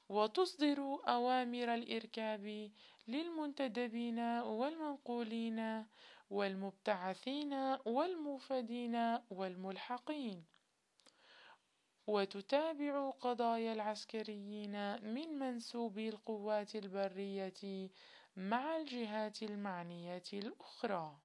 وتصدر أوامر الإركاب للمنتدبين والمنقولين والمبتعثين والموفدين والملحقين، وتتابع قضايا العسكريين من منسوبي القوات البرية مع الجهات المعنية الأخرى.